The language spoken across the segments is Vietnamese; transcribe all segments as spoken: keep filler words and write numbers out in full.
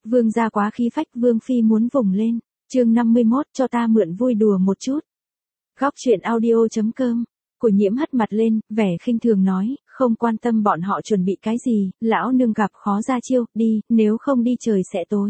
Vương gia quá khí phách, Vương phi muốn vùng lên. Chương năm mươi mốt, cho ta mượn vui đùa một chút. Góc truyện audio chấm com. Của Nhiễm hất mặt lên, vẻ khinh thường nói, không quan tâm bọn họ chuẩn bị cái gì, lão nương gặp khó ra chiêu, đi, nếu không đi trời sẽ tối.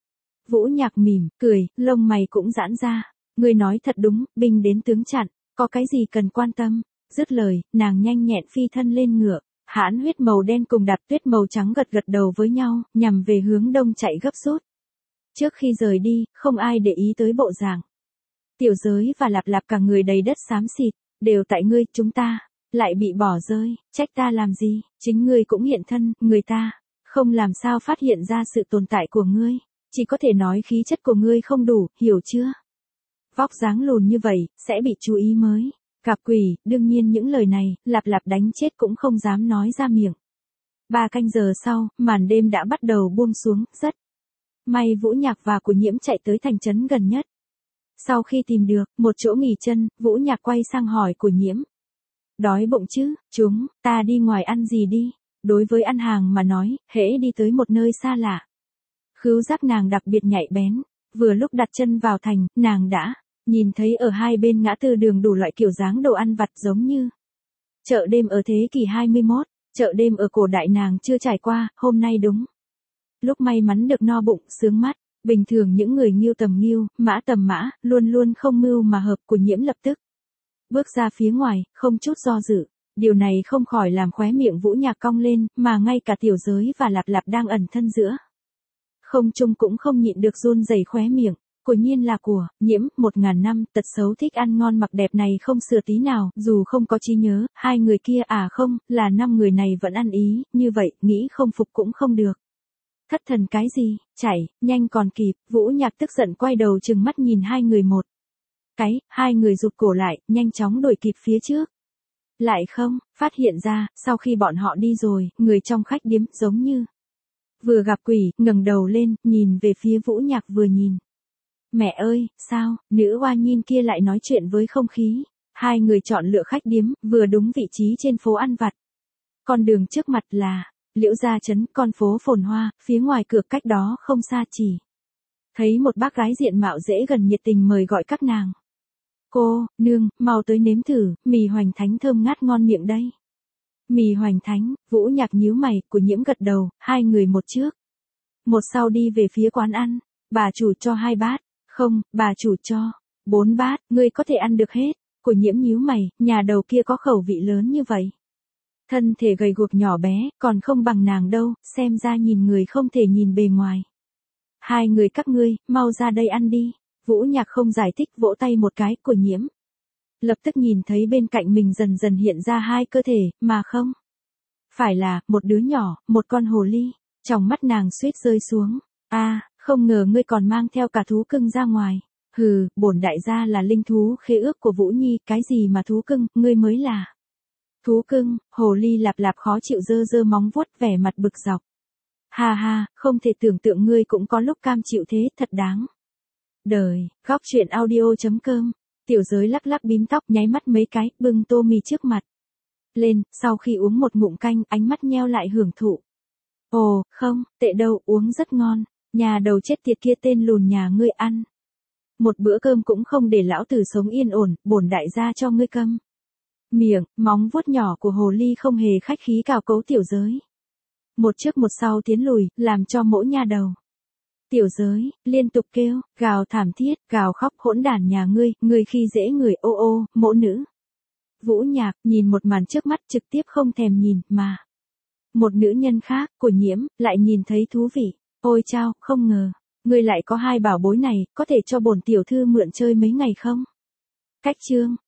Vũ Nhạc mỉm, cười, lông mày cũng giãn ra. Ngươi nói thật đúng, binh đến tướng chặn, có cái gì cần quan tâm. Dứt lời, nàng nhanh nhẹn phi thân lên ngựa. Hãn huyết màu đen cùng Đạp Tuyết màu trắng gật gật đầu với nhau, nhằm về hướng đông chạy gấp rút. Trước khi rời đi, không ai để ý tới bộ dạng. Tiểu Giới và Lạp Lạp cả người đầy đất xám xịt, đều tại ngươi, chúng ta, lại bị bỏ rơi, trách ta làm gì, chính ngươi cũng hiện thân, người ta, không làm sao phát hiện ra sự tồn tại của ngươi, chỉ có thể nói khí chất của ngươi không đủ, hiểu chưa? Vóc dáng lùn như vậy, sẽ bị chú ý mới. Gặp quỷ, đương nhiên những lời này, Lạp Lạp đánh chết cũng không dám nói ra miệng. Ba canh giờ sau, màn đêm đã bắt đầu buông xuống, rất may Vũ Nhạc và Của Nhiễm chạy tới thành trấn gần nhất. Sau khi tìm được một chỗ nghỉ chân, Vũ Nhạc quay sang hỏi Của Nhiễm. Đói bụng chứ, chúng, ta đi ngoài ăn gì đi? Đối với ăn hàng mà nói, hễ đi tới một nơi xa lạ. Khứu giác nàng đặc biệt nhạy bén, vừa lúc đặt chân vào thành, nàng đã nhìn thấy ở hai bên ngã tư đường đủ loại kiểu dáng đồ ăn vặt giống như chợ đêm ở thế kỷ hai mươi mốt, chợ đêm ở cổ đại nàng chưa trải qua, hôm nay đúng lúc may mắn được no bụng, sướng mắt. Bình thường những người nghiêu tầm nghiêu, mã tầm mã, luôn luôn không mưu mà hợp. Của Nhiễm lập tức bước ra phía ngoài, không chút do dự. Điều này không khỏi làm khóe miệng Vũ Nhạc cong lên, mà ngay cả Tiểu Giới và Lạp Lạp đang ẩn thân giữa không trung cũng không nhịn được run rẩy khóe miệng. Quả nhiên là Của Nhiễm, một ngàn năm, tật xấu thích ăn ngon mặc đẹp này không sửa tí nào, dù không có trí nhớ, hai người kia à không, là năm người này vẫn ăn ý, như vậy, nghĩ không phục cũng không được. Thất thần cái gì, chạy, nhanh còn kịp. Vũ Nhạc tức giận quay đầu trừng mắt nhìn hai người một cái, hai người rụt cổ lại, nhanh chóng đuổi kịp phía trước. Lại không, phát hiện ra, sau khi bọn họ đi rồi, người trong khách điếm, giống như vừa gặp quỷ, ngẩng đầu lên, nhìn về phía Vũ Nhạc vừa nhìn. Mẹ ơi, sao, nữ oa nhìn kia lại nói chuyện với không khí. Hai người chọn lựa khách điếm, vừa đúng vị trí trên phố ăn vặt. Con đường trước mặt là Liễu Gia Trấn, con phố phồn hoa, phía ngoài cửa cách đó không xa chỉ thấy một bác gái diện mạo dễ gần nhiệt tình mời gọi các nàng. Cô, nương, mau tới nếm thử, mì hoành thánh thơm ngát ngon miệng đây. Mì hoành thánh, Vũ Nhạc nhíu mày, Của Nhiễm gật đầu, hai người một trước một sau đi về phía quán ăn. Bà chủ cho hai bát, không, bà chủ cho bốn bát, ngươi có thể ăn được hết. Của Nhiễm nhíu mày, nhà đầu kia có khẩu vị lớn như vậy. Thân thể gầy guộc nhỏ bé, còn không bằng nàng đâu, xem ra nhìn người không thể nhìn bề ngoài. Hai người các ngươi, mau ra đây ăn đi. Vũ Nhạc không giải thích, vỗ tay một cái. Của Nhiễm lập tức nhìn thấy bên cạnh mình dần dần hiện ra hai cơ thể, mà không phải là một đứa nhỏ, một con hồ ly. Trong mắt nàng suýt rơi xuống. A, à, không ngờ ngươi còn mang theo cả thú cưng ra ngoài. Hừ, bổn đại gia là linh thú khế ước của Vũ Nhi, cái gì mà thú cưng, ngươi mới là thú cưng. Hồ ly Lạp Lạp khó chịu giơ giơ móng vuốt, vẻ mặt bực dọc. Ha ha, không thể tưởng tượng ngươi cũng có lúc cam chịu thế, thật đáng đời. Góc truyện audio chấm com. Tiểu Giới lắc lắc bím tóc, nháy mắt mấy cái, bưng tô mì trước mặt lên, sau khi uống một ngụm canh, ánh mắt nheo lại hưởng thụ. Ồ, không, tệ đâu, uống rất ngon. Nhà đầu chết tiệt kia tên lùn nhà ngươi ăn một bữa cơm cũng không để lão tử sống yên ổn, bổn đại gia cho ngươi câm miệng. Móng vuốt nhỏ của hồ ly không hề khách khí cào cấu Tiểu Giới. Một trước một sau tiến lùi, làm cho mỗi nhà đầu Tiểu Giới liên tục kêu, gào thảm thiết, gào khóc, hỗn đản nhà ngươi, ngươi khi dễ người, ô ô, mỗ nữ. Vũ Nhạc nhìn một màn trước mắt, trực tiếp không thèm nhìn, mà một nữ nhân khác, Của Nhiễm, lại nhìn thấy thú vị. Ôi chao, không ngờ ngươi lại có hai bảo bối này, có thể cho bổn tiểu thư mượn chơi mấy ngày không? Cách chương